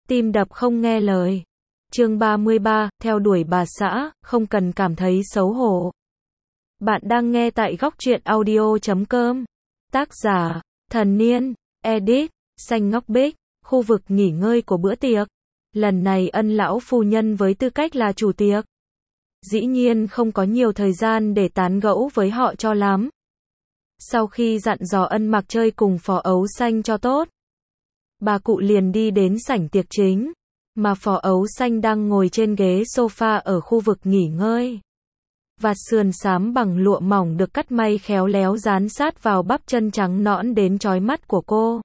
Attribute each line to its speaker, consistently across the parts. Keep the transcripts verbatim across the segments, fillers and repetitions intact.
Speaker 1: tim đập không nghe lời. Chương ba mươi ba, theo đuổi bà xã, không cần cảm thấy xấu hổ. Bạn đang nghe tại góc truyện audio chấm com. Tác giả, Thần Niên, edit, Xanh Ngóc Bích, khu vực nghỉ ngơi của bữa tiệc. Lần này Ân lão phu nhân với tư cách là chủ tiệc. Dĩ nhiên không có nhiều thời gian để tán gẫu với họ cho lắm. Sau khi dặn dò Ân Mặc chơi cùng Phó Ấu Xanh cho tốt, bà cụ liền đi đến sảnh tiệc chính, mà Phó Ấu Xanh đang ngồi trên ghế sofa ở khu vực nghỉ ngơi. Vạt sườn xám bằng lụa mỏng được cắt may khéo léo dán sát vào bắp chân trắng nõn đến chói mắt của cô.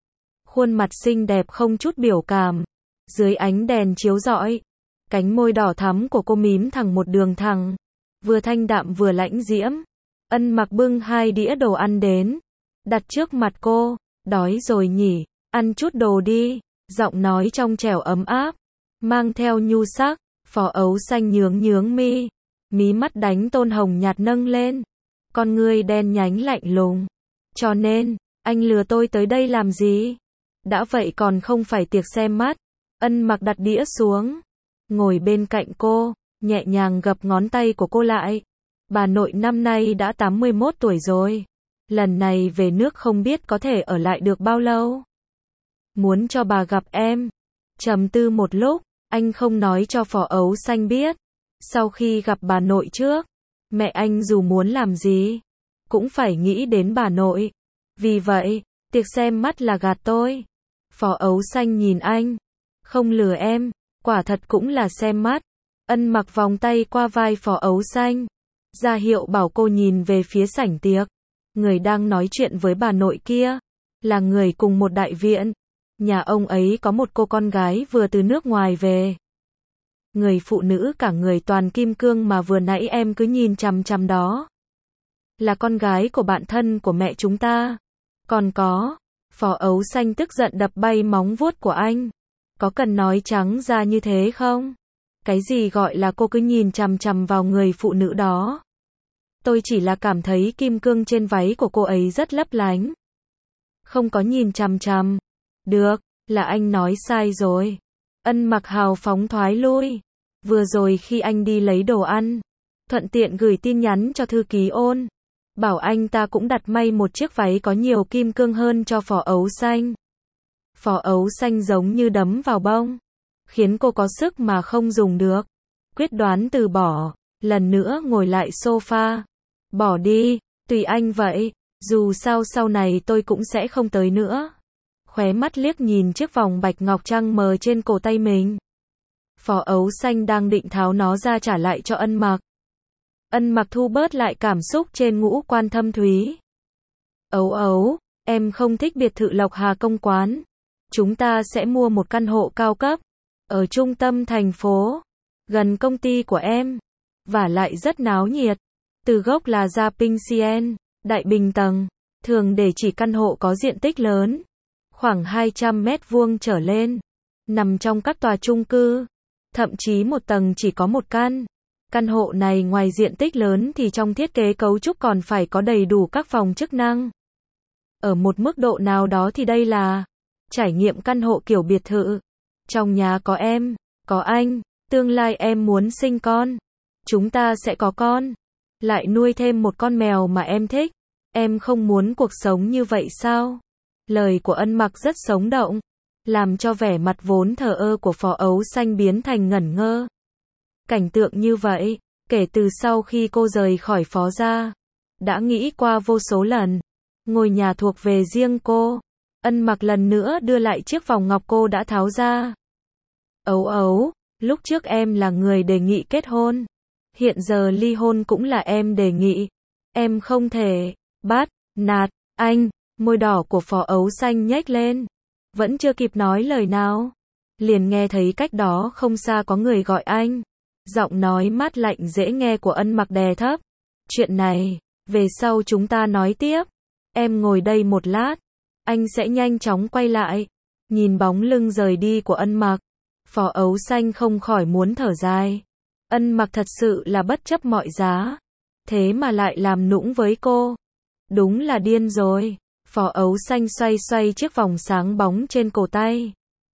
Speaker 1: Khuôn mặt xinh đẹp không chút biểu cảm, dưới ánh đèn chiếu rọi, cánh môi đỏ thắm của cô mím thẳng một đường thẳng, vừa thanh đạm vừa lãnh diễm. Ân Mặc bưng hai đĩa đồ ăn đến, đặt trước mặt cô. Đói rồi nhỉ, ăn chút đồ đi. Giọng nói trong trẻo ấm áp, mang theo nhu sắc. Phó Ấu Xanh nhướng nhướng mi, mí mắt đánh tôn hồng nhạt nâng lên, con ngươi đen nhánh lạnh lùng. Cho nên, anh lừa tôi tới đây làm gì? Đã vậy còn không phải tiệc xem mắt. Ân Mặc đặt đĩa xuống, ngồi bên cạnh cô, nhẹ nhàng gập ngón tay của cô lại. Bà nội năm nay đã tám mươi mốt tuổi rồi. Lần này về nước không biết có thể ở lại được bao lâu. Muốn cho bà gặp em. Trầm tư một lúc, anh không nói cho Phó Ấu Xanh biết. Sau khi gặp bà nội trước, mẹ anh dù muốn làm gì, cũng phải nghĩ đến bà nội. Vì vậy, tiệc xem mắt là gạt tôi. Phó Ấu Xanh nhìn anh. Không lừa em, quả thật cũng là xem mắt. Ân Mặc vòng tay qua vai Phó Ấu Xanh, ra hiệu bảo cô nhìn về phía sảnh tiệc. Người đang nói chuyện với bà nội kia, là người cùng một đại viện. Nhà ông ấy có một cô con gái vừa từ nước ngoài về. Người phụ nữ cả người toàn kim cương mà vừa nãy em cứ nhìn chằm chằm đó, là con gái của bạn thân của mẹ chúng ta. Còn có, Phó Ấu Xanh tức giận đập bay móng vuốt của anh. Có cần nói trắng ra như thế không? Cái gì gọi là cô cứ nhìn chằm chằm vào người phụ nữ đó? Tôi chỉ là cảm thấy kim cương trên váy của cô ấy rất lấp lánh. Không có nhìn chằm chằm. Được, là anh nói sai rồi. Ân Mặc hào phóng thoái lui. Vừa rồi khi anh đi lấy đồ ăn, thuận tiện gửi tin nhắn cho thư ký Ôn, bảo anh ta cũng đặt may một chiếc váy có nhiều kim cương hơn cho Phó Ấu Xanh. Phó Ấu Xanh giống như đấm vào bông, khiến cô có sức mà không dùng được. Quyết đoán từ bỏ, lần nữa ngồi lại sofa. Bỏ đi, tùy anh vậy, dù sao sau này tôi cũng sẽ không tới nữa. Khóe mắt liếc nhìn chiếc vòng bạch ngọc trăng mờ trên cổ tay mình. Phó Ấu Xanh đang định tháo nó ra trả lại cho Ân Mặc. Ân Mặc thu bớt lại cảm xúc trên ngũ quan thâm thúy. Ấu Ấu, em không thích biệt thự Lộc Hà Công Quán. Chúng ta sẽ mua một căn hộ cao cấp, ở trung tâm thành phố, gần công ty của em. Và lại rất náo nhiệt. Từ gốc là Gia Pinh Sien, đại bình tầng, thường để chỉ căn hộ có diện tích lớn, khoảng hai trăm mét vuông trở lên, nằm trong các tòa chung cư, thậm chí một tầng chỉ có một căn. Căn hộ này ngoài diện tích lớn thì trong thiết kế cấu trúc còn phải có đầy đủ các phòng chức năng. Ở một mức độ nào đó thì đây là trải nghiệm căn hộ kiểu biệt thự. Trong nhà có em, có anh, tương lai em muốn sinh con, chúng ta sẽ có con, lại nuôi thêm một con mèo mà em thích. Em không muốn cuộc sống như vậy sao? Lời của Ân Mặc rất sống động, làm cho vẻ mặt vốn thờ ơ của Phó Ấu Xanh biến thành ngẩn ngơ. Cảnh tượng như vậy, kể từ sau khi cô rời khỏi Phó gia, đã nghĩ qua vô số lần. Ngôi nhà thuộc về riêng cô. Ân Mặc lần nữa đưa lại chiếc vòng ngọc cô đã tháo ra. Ấu Ấu, lúc trước em là người đề nghị kết hôn. Hiện giờ ly hôn cũng là em đề nghị. Em không thể bắt nạt anh. Môi đỏ của Phó Ấu Xanh nhếch lên. Vẫn chưa kịp nói lời nào, liền nghe thấy cách đó không xa có người gọi anh. Giọng nói mát lạnh dễ nghe của Ân Mặc đè thấp. Chuyện này, về sau chúng ta nói tiếp. Em ngồi đây một lát, anh sẽ nhanh chóng quay lại. Nhìn bóng lưng rời đi của Ân Mặc, Phó Ấu Xanh không khỏi muốn thở dài. Ân Mặc thật sự là bất chấp mọi giá, thế mà lại làm nũng với cô. Đúng là điên rồi. Phó Ấu Xanh xoay xoay chiếc vòng sáng bóng trên cổ tay.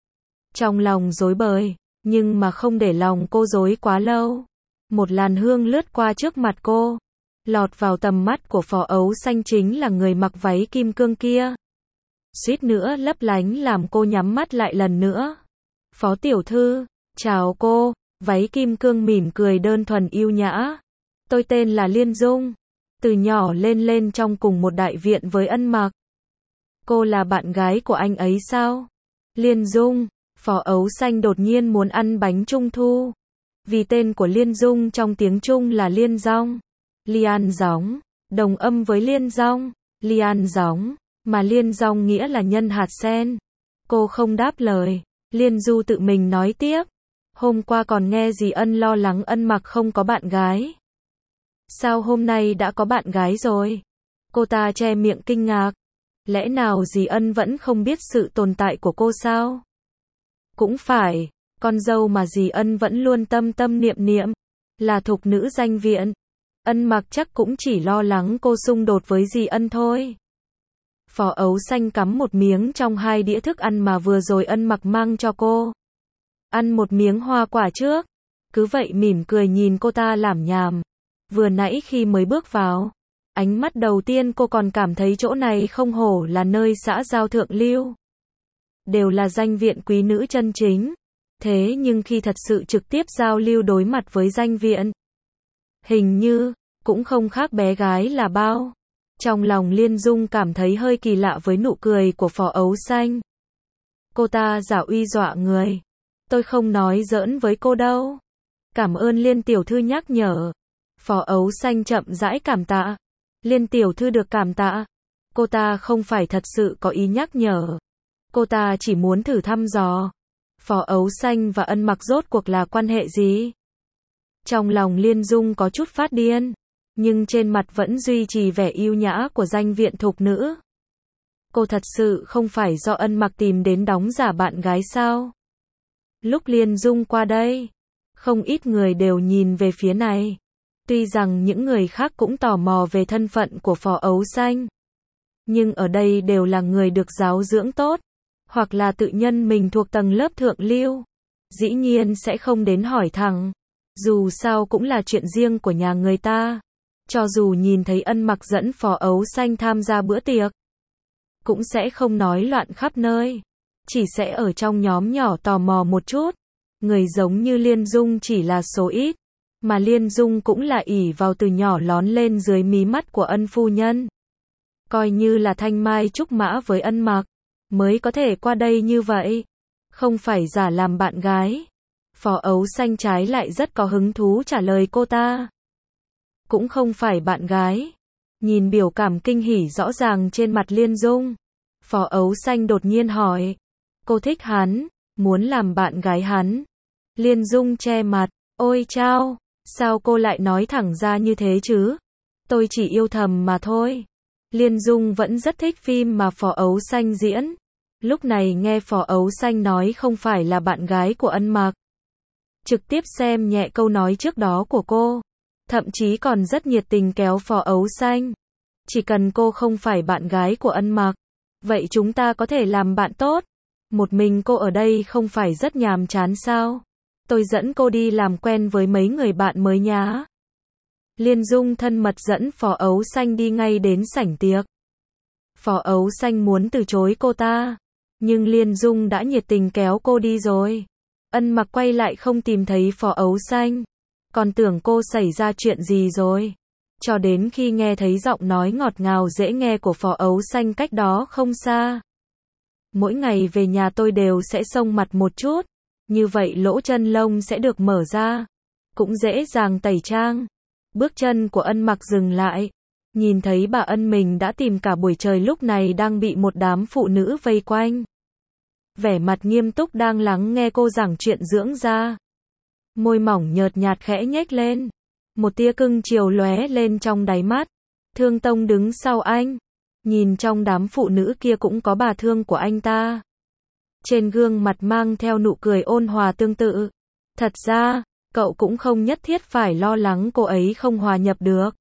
Speaker 1: Trong lòng rối bời, nhưng mà không để lòng cô rối quá lâu. Một làn hương lướt qua trước mặt cô. Lọt vào tầm mắt của Phó Ấu Xanh chính là người mặc váy kim cương kia. Suýt nữa lấp lánh làm cô nhắm mắt lại lần nữa. Phó tiểu thư, chào cô, váy kim cương mỉm cười đơn thuần yêu nhã. Tôi tên là Liên Dung. Từ nhỏ lên lên trong cùng một đại viện với Ân Mặc. Cô là bạn gái của anh ấy sao? Liên Dung, Phó Ấu Xanh đột nhiên muốn ăn bánh trung thu. Vì tên của Liên Dung trong tiếng Trung là Liên Dong. Lian gióng, đồng âm với Liên Dong, Lian gióng, mà Liên Dong nghĩa là nhân hạt sen. Cô không đáp lời. Liên Du tự mình nói tiếp. Hôm qua còn nghe dì Ân lo lắng Ân Mặc không có bạn gái. Sao hôm nay đã có bạn gái rồi? Cô ta che miệng kinh ngạc. Lẽ nào dì Ân vẫn không biết sự tồn tại của cô sao? Cũng phải, con dâu mà dì Ân vẫn luôn tâm tâm niệm niệm, là thục nữ danh viện. Ân Mặc chắc cũng chỉ lo lắng cô xung đột với dì Ân thôi. Phó Ấu Xanh cắm một miếng trong hai đĩa thức ăn mà vừa rồi Ân Mặc mang cho cô. Ăn một miếng hoa quả trước. Cứ vậy mỉm cười nhìn cô ta làm nhảm. Vừa nãy khi mới bước vào, ánh mắt đầu tiên cô còn cảm thấy chỗ này không hổ là nơi xã giao thượng lưu. Đều là danh viện quý nữ chân chính. Thế nhưng khi thật sự trực tiếp giao lưu đối mặt với danh viện, hình như, cũng không khác bé gái là bao. Trong lòng Liên Dung cảm thấy hơi kỳ lạ với nụ cười của Phó Ấu Xanh. Cô ta giả uy dọa người. Tôi không nói giỡn với cô đâu. Cảm ơn Liên tiểu thư nhắc nhở. Phó Ấu Xanh chậm rãi cảm tạ. Liên tiểu thư được cảm tạ. Cô ta không phải thật sự có ý nhắc nhở. Cô ta chỉ muốn thử thăm dò. Phó Ấu Xanh và Ân Mặc rốt cuộc là quan hệ gì? Trong lòng Liên Dung có chút phát điên. Nhưng trên mặt vẫn duy trì vẻ yêu nhã của danh viện thục nữ. Cô thật sự không phải do Ân Mặc tìm đến đóng giả bạn gái sao? Lúc Liên Dung qua đây, không ít người đều nhìn về phía này. Tuy rằng những người khác cũng tò mò về thân phận của Phó Ấu Xanh. Nhưng ở đây đều là người được giáo dưỡng tốt. Hoặc là tự nhân mình thuộc tầng lớp thượng lưu. Dĩ nhiên sẽ không đến hỏi thẳng. Dù sao cũng là chuyện riêng của nhà người ta. Cho dù nhìn thấy Ân Mặc dẫn Phó Ấu Xanh tham gia bữa tiệc, cũng sẽ không nói loạn khắp nơi. Chỉ sẽ ở trong nhóm nhỏ tò mò một chút. Người giống như Liên Dung chỉ là số ít. Mà Liên Dung cũng là ỷ vào từ nhỏ lón lên dưới mí mắt của Ân phu nhân. Coi như là thanh mai trúc mã với Ân Mặc, mới có thể qua đây như vậy. Không phải giả làm bạn gái. Phó Ấu Xanh trái lại rất có hứng thú trả lời cô ta. Cũng không phải bạn gái. Nhìn biểu cảm kinh hỉ rõ ràng trên mặt Liên Dung, Phó Ấu Xanh đột nhiên hỏi. Cô thích hắn, muốn làm bạn gái hắn. Liên Dung che mặt. Ôi chao, sao cô lại nói thẳng ra như thế chứ? Tôi chỉ yêu thầm mà thôi. Liên Dung vẫn rất thích phim mà Phó Ấu Xanh diễn. Lúc này nghe Phó Ấu Xanh nói không phải là bạn gái của Ân Mặc. Trực tiếp xem nhẹ câu nói trước đó của cô. Thậm chí còn rất nhiệt tình kéo Phó Ấu Xanh. Chỉ cần cô không phải bạn gái của Ân Mặc, vậy chúng ta có thể làm bạn tốt. Một mình cô ở đây không phải rất nhàm chán sao? Tôi dẫn cô đi làm quen với mấy người bạn mới nhá. Liên Dung thân mật dẫn Phó Ấu Xanh đi ngay đến sảnh tiệc. Phó Ấu Xanh muốn từ chối cô ta, nhưng Liên Dung đã nhiệt tình kéo cô đi rồi. Ân Mặc quay lại không tìm thấy Phó Ấu Xanh, còn tưởng cô xảy ra chuyện gì rồi. Cho đến khi nghe thấy giọng nói ngọt ngào dễ nghe của Phó Ấu Xanh cách đó không xa. Mỗi ngày về nhà tôi đều sẽ xông mặt một chút, như vậy lỗ chân lông sẽ được mở ra, cũng dễ dàng tẩy trang. Bước chân của Ân Mặc dừng lại, nhìn thấy bà Ân mình đã tìm cả buổi trời lúc này đang bị một đám phụ nữ vây quanh. Vẻ mặt nghiêm túc đang lắng nghe cô giảng chuyện dưỡng da. Môi mỏng nhợt nhạt khẽ nhếch lên. Một tia cưng chiều lóe lên trong đáy mắt. Thương Tông đứng sau anh. Nhìn trong đám phụ nữ kia cũng có bà Thương của anh ta. Trên gương mặt mang theo nụ cười ôn hòa tương tự. Thật ra, cậu cũng không nhất thiết phải lo lắng cô ấy không hòa nhập được.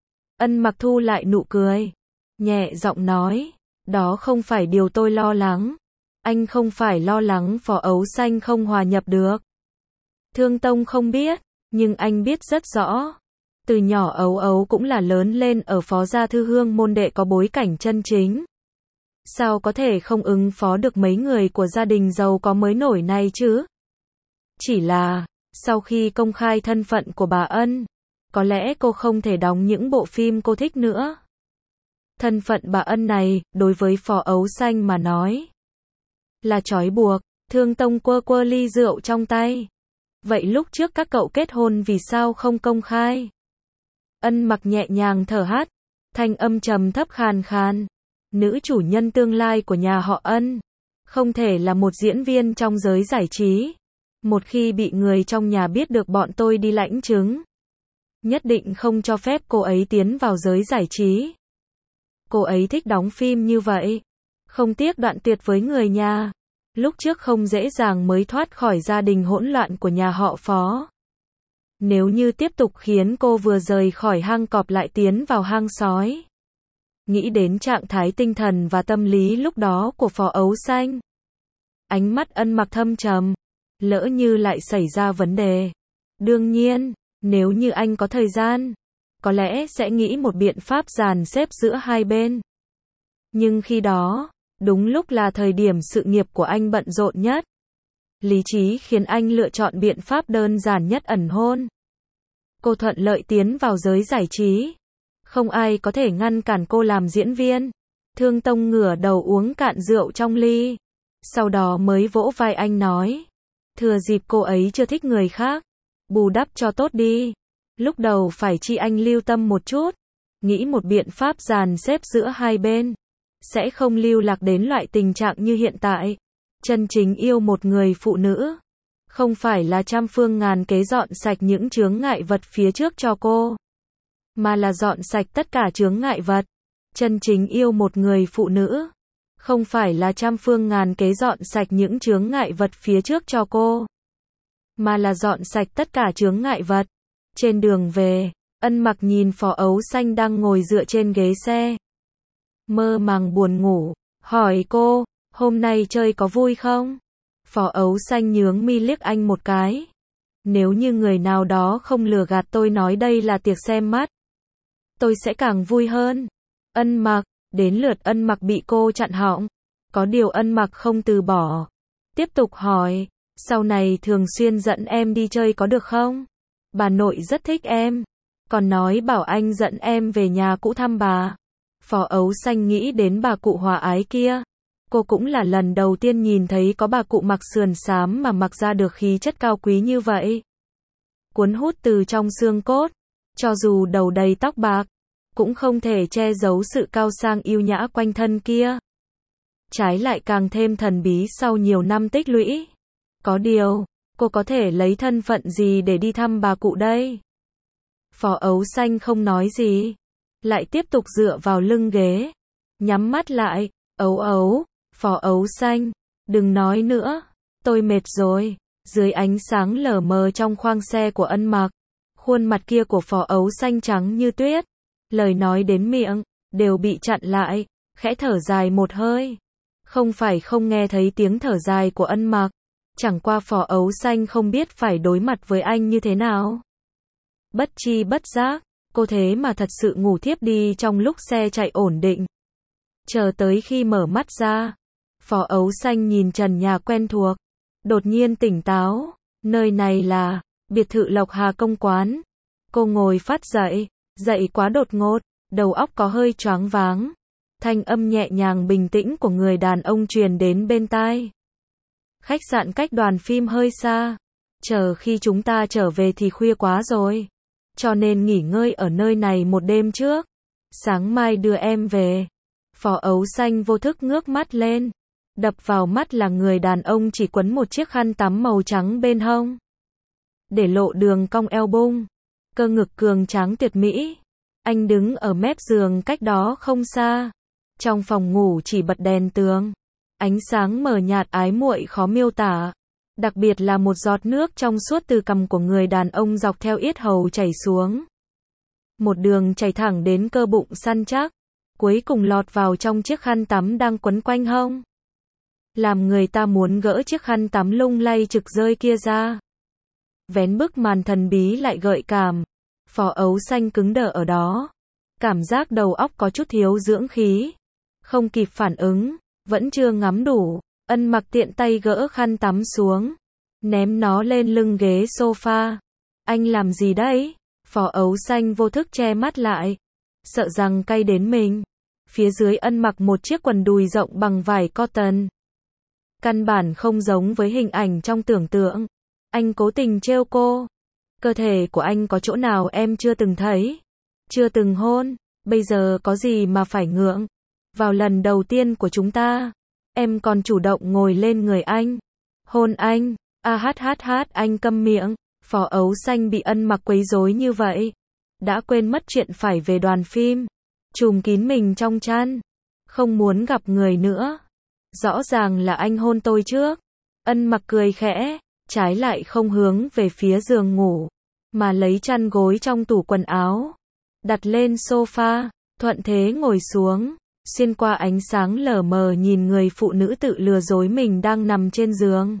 Speaker 1: Ân Mặc thu lại nụ cười, nhẹ giọng nói, đó không phải điều tôi lo lắng. Anh không phải lo lắng Phó Ấu Xanh không hòa nhập được. Thương Tông không biết, nhưng anh biết rất rõ. Từ nhỏ Ấu Ấu cũng là lớn lên ở Phó gia thư hương môn đệ có bối cảnh chân chính. Sao có thể không ứng phó được mấy người của gia đình giàu có mới nổi này chứ? Chỉ là, sau khi công khai thân phận của bà Ân, có lẽ cô không thể đóng những bộ phim cô thích nữa. Thân phận bà Ân này, đối với Phó Ấu Xanh mà nói, là trói buộc. Thương Tông quơ quơ ly rượu trong tay. Vậy lúc trước các cậu kết hôn vì sao không công khai? Ân Mặc nhẹ nhàng thở hắt, thanh âm trầm thấp khàn khàn. Nữ chủ nhân tương lai của nhà họ Ân, không thể là một diễn viên trong giới giải trí. Một khi bị người trong nhà biết được bọn tôi đi lãnh chứng, nhất định không cho phép cô ấy tiến vào giới giải trí. Cô ấy thích đóng phim như vậy, không tiếc đoạn tuyệt với người nhà. Lúc trước không dễ dàng mới thoát khỏi gia đình hỗn loạn của nhà họ Phó. Nếu như tiếp tục khiến cô vừa rời khỏi hang cọp lại tiến vào hang sói. Nghĩ đến trạng thái tinh thần và tâm lý lúc đó của Phó Ấu Xanh. Ánh mắt Ân Mặc thâm trầm. Lỡ như lại xảy ra vấn đề. Đương nhiên, nếu như anh có thời gian, có lẽ sẽ nghĩ một biện pháp dàn xếp giữa hai bên. Nhưng khi đó, đúng lúc là thời điểm sự nghiệp của anh bận rộn nhất. Lý trí khiến anh lựa chọn biện pháp đơn giản nhất, ẩn hôn. Cô thuận lợi tiến vào giới giải trí. Không ai có thể ngăn cản cô làm diễn viên. Thương Tông ngửa đầu uống cạn rượu trong ly. Sau đó mới vỗ vai anh nói. Thừa dịp cô ấy chưa thích người khác, bù đắp cho tốt đi. Lúc đầu phải chi anh lưu tâm một chút. Nghĩ một biện pháp dàn xếp giữa hai bên. Sẽ không lưu lạc đến loại tình trạng như hiện tại. Chân chính yêu một người phụ nữ, không phải là trăm phương ngàn kế dọn sạch những chướng ngại vật phía trước cho cô, mà là dọn sạch tất cả chướng ngại vật. Chân chính yêu một người phụ nữ, không phải là trăm phương ngàn kế dọn sạch những chướng ngại vật phía trước cho cô, mà là dọn sạch tất cả chướng ngại vật. Trên đường về, Ân Mặc nhìn Phó Ấu Xanh đang ngồi dựa trên ghế xe, mơ màng buồn ngủ, hỏi cô, hôm nay chơi có vui không? Phó Ấu Xanh nhướng mi liếc anh một cái. Nếu như người nào đó không lừa gạt tôi nói đây là tiệc xem mắt, tôi sẽ càng vui hơn. Ân Mặc, đến lượt Ân Mặc bị cô chặn họng. Có điều Ân Mặc không từ bỏ. Tiếp tục hỏi, sau này thường xuyên dẫn em đi chơi có được không? Bà nội rất thích em. Còn nói bảo anh dẫn em về nhà cũ thăm bà. Phó Ấu Xanh nghĩ đến bà cụ hòa ái kia. Cô cũng là lần đầu tiên nhìn thấy có bà cụ mặc sườn xám mà mặc ra được khí chất cao quý như vậy. Cuốn hút từ trong xương cốt. Cho dù đầu đầy tóc bạc, cũng không thể che giấu sự cao sang yêu nhã quanh thân kia. Trái lại càng thêm thần bí sau nhiều năm tích lũy. Có điều, cô có thể lấy thân phận gì để đi thăm bà cụ đây? Phó Ấu Xanh không nói gì, lại tiếp tục dựa vào lưng ghế, nhắm mắt lại. Ấu Ấu, Phó Ấu Xanh, đừng nói nữa, tôi mệt rồi. Dưới ánh sáng lờ mờ trong khoang xe của Ân Mặc, khuôn mặt kia của Phó Ấu Xanh trắng như tuyết, lời nói đến miệng đều bị chặn lại, khẽ thở dài một hơi. Không phải không nghe thấy tiếng thở dài của Ân Mặc, chẳng qua Phó Ấu Xanh không biết phải đối mặt với anh như thế nào. Bất chi bất giác, cô thế mà thật sự ngủ thiếp đi trong lúc xe chạy ổn định. Chờ tới khi mở mắt ra, Phó Ấu Xanh nhìn trần nhà quen thuộc, đột nhiên tỉnh táo. Nơi này là biệt thự Lộc Hà Công Quán. Cô ngồi phát dậy, dậy quá đột ngột, đầu óc có hơi choáng váng. Thanh âm nhẹ nhàng bình tĩnh của người đàn ông truyền đến bên tai. Khách sạn cách đoàn phim hơi xa, chờ khi chúng ta trở về thì khuya quá rồi, cho nên nghỉ ngơi ở nơi này một đêm trước, sáng mai đưa em về. Phó Ấu Xanh vô thức ngước mắt lên, đập vào mắt là người đàn ông chỉ quấn một chiếc khăn tắm màu trắng bên hông, để lộ đường cong eo bung, cơ ngực cường tráng tuyệt mỹ. Anh đứng ở mép giường cách đó không xa. Trong phòng ngủ chỉ bật đèn tường, ánh sáng mờ nhạt ái muội khó miêu tả, đặc biệt là một giọt nước trong suốt từ cằm của người đàn ông dọc theo yết hầu chảy xuống, một đường chảy thẳng đến cơ bụng săn chắc, cuối cùng lọt vào trong chiếc khăn tắm đang quấn quanh hông. làm người ta muốn gỡ chiếc khăn tắm lung lay trực rơi kia ra. Vén bức màn thần bí lại gợi cảm. Phó Ấu Xanh cứng đờ ở đó. Cảm giác đầu óc có chút thiếu dưỡng khí. Không kịp phản ứng, vẫn chưa ngắm đủ. Ân Mặc tiện tay gỡ khăn tắm xuống, ném nó lên lưng ghế sofa. Anh làm gì đấy? Phó Ấu Xanh vô thức che mắt lại, sợ rằng cay đến mình. Phía dưới Ân mặc một chiếc quần đùi rộng bằng vải cotton. Căn bản không giống với hình ảnh trong tưởng tượng. Anh cố tình trêu cô. Cơ thể của anh có chỗ nào em chưa từng thấy, chưa từng hôn, bây giờ có gì mà phải ngượng. Vào lần đầu tiên của chúng ta, em còn chủ động ngồi lên người anh, hôn anh. A hát hát hát anh câm miệng. Phó Ấu Xanh bị Ân Mặc quấy rối như vậy, đã quên mất chuyện phải về đoàn phim, trùm kín mình trong chăn, không muốn gặp người nữa. Rõ ràng là anh hôn tôi trước. Ân Mặc cười khẽ, trái lại không hướng về phía giường ngủ, mà lấy chăn gối trong tủ quần áo, đặt lên sofa, thuận thế ngồi xuống, xuyên qua ánh sáng lờ mờ nhìn người phụ nữ tự lừa dối mình đang nằm trên giường.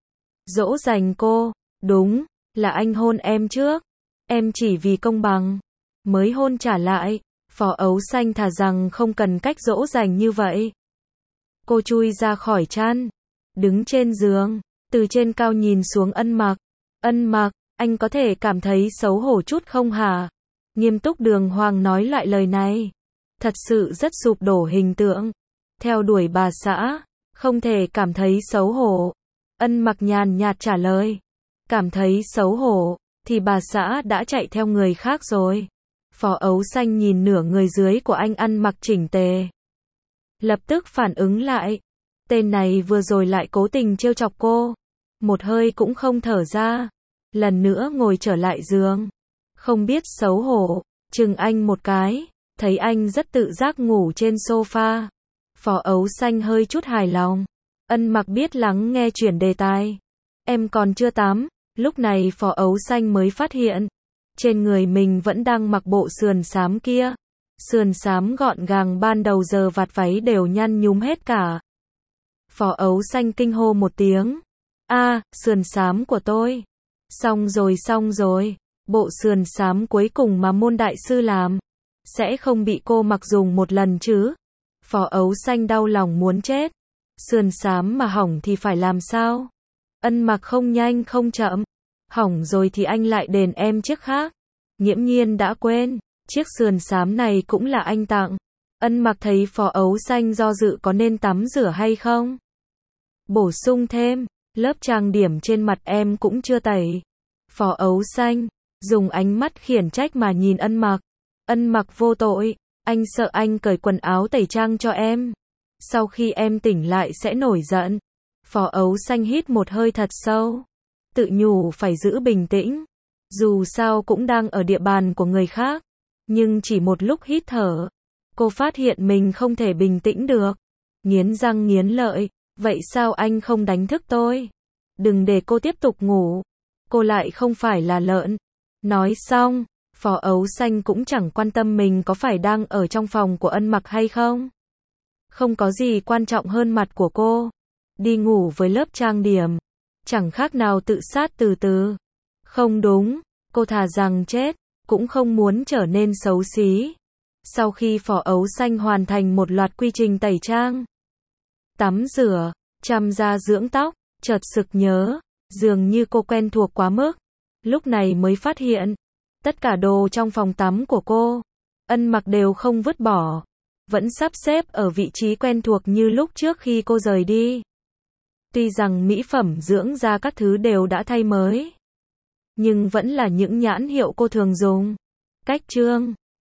Speaker 1: Dỗ dành cô, đúng, là anh hôn em trước, em chỉ vì công bằng mới hôn trả lại. Phó Ấu Xanh thà rằng không cần cách dỗ dành như vậy. Cô chui ra khỏi chăn, đứng trên giường, từ trên cao nhìn xuống Ân Mặc. Ân Mặc, anh có thể cảm thấy xấu hổ chút không hả? Nghiêm túc đường hoàng nói loại lời này, thật sự rất sụp đổ hình tượng. Theo đuổi bà xã, không thể cảm thấy xấu hổ. Ân Mặc nhàn nhạt trả lời, cảm thấy xấu hổ, thì bà xã đã chạy theo người khác rồi. Phó Ấu Xanh nhìn nửa người dưới của anh ăn mặc chỉnh tề, lập tức phản ứng lại. Tên này vừa rồi lại cố tình trêu chọc cô. Một hơi cũng không thở ra, lần nữa ngồi trở lại giường. Không biết xấu hổ, chừng anh một cái, thấy anh rất tự giác ngủ trên sofa. Phó Ấu Xanh hơi chút hài lòng. Ân Mặc biết lắng nghe chuyển đề tài. Em còn chưa tắm. Lúc này Phó Ấu Xanh mới phát hiện, trên người mình vẫn đang mặc bộ sườn xám kia. Sườn xám gọn gàng ban đầu giờ vạt váy đều nhăn nhúm hết cả. Phó Ấu Xanh kinh hô một tiếng. A, à, sườn xám của tôi. Xong rồi xong rồi, bộ sườn xám cuối cùng mà môn đại sư làm, sẽ không bị cô mặc dùng một lần chứ? Phó Ấu Xanh đau lòng muốn chết. Sườn xám mà hỏng thì phải làm sao? Ân Mặc không nhanh không chậm. Hỏng rồi thì anh lại đền em chiếc khác. Nghiễm nhiên đã quên, chiếc sườn xám này cũng là anh tặng. Ân Mặc thấy Phó Ấu Xanh do dự có nên tắm rửa hay không. Bổ sung thêm, lớp trang điểm trên mặt em cũng chưa tẩy. Phó Ấu Xanh dùng ánh mắt khiển trách mà nhìn Ân Mặc. Ân Mặc vô tội, anh sợ anh cởi quần áo tẩy trang cho em, sau khi em tỉnh lại sẽ nổi giận. Phó Ấu Xanh hít một hơi thật sâu, tự nhủ phải giữ bình tĩnh, dù sao cũng đang ở địa bàn của người khác. Nhưng chỉ một lúc hít thở, cô phát hiện mình không thể bình tĩnh được. Nghiến răng nghiến lợi, vậy sao anh không đánh thức tôi? Đừng để cô tiếp tục ngủ, cô lại không phải là lợn. Nói xong, Phó Ấu Xanh cũng chẳng quan tâm mình có phải đang ở trong phòng của Ân Mặc hay không. Không có gì quan trọng hơn mặt của cô. Đi ngủ với lớp trang điểm, chẳng khác nào tự sát từ từ. Không đúng, cô thà rằng chết, cũng không muốn trở nên xấu xí. Sau khi Phó Ấu Xanh hoàn thành một loạt quy trình tẩy trang, tắm rửa, chăm da dưỡng tóc, chợt sực nhớ, dường như cô quen thuộc quá mức. Lúc này mới phát hiện, tất cả đồ trong phòng tắm của cô, Ân Mặc đều không vứt bỏ, vẫn sắp xếp ở vị trí quen thuộc như lúc trước khi cô rời đi. Tuy rằng mỹ phẩm dưỡng da các thứ đều đã thay mới, nhưng vẫn là những nhãn hiệu cô thường dùng. Cách trương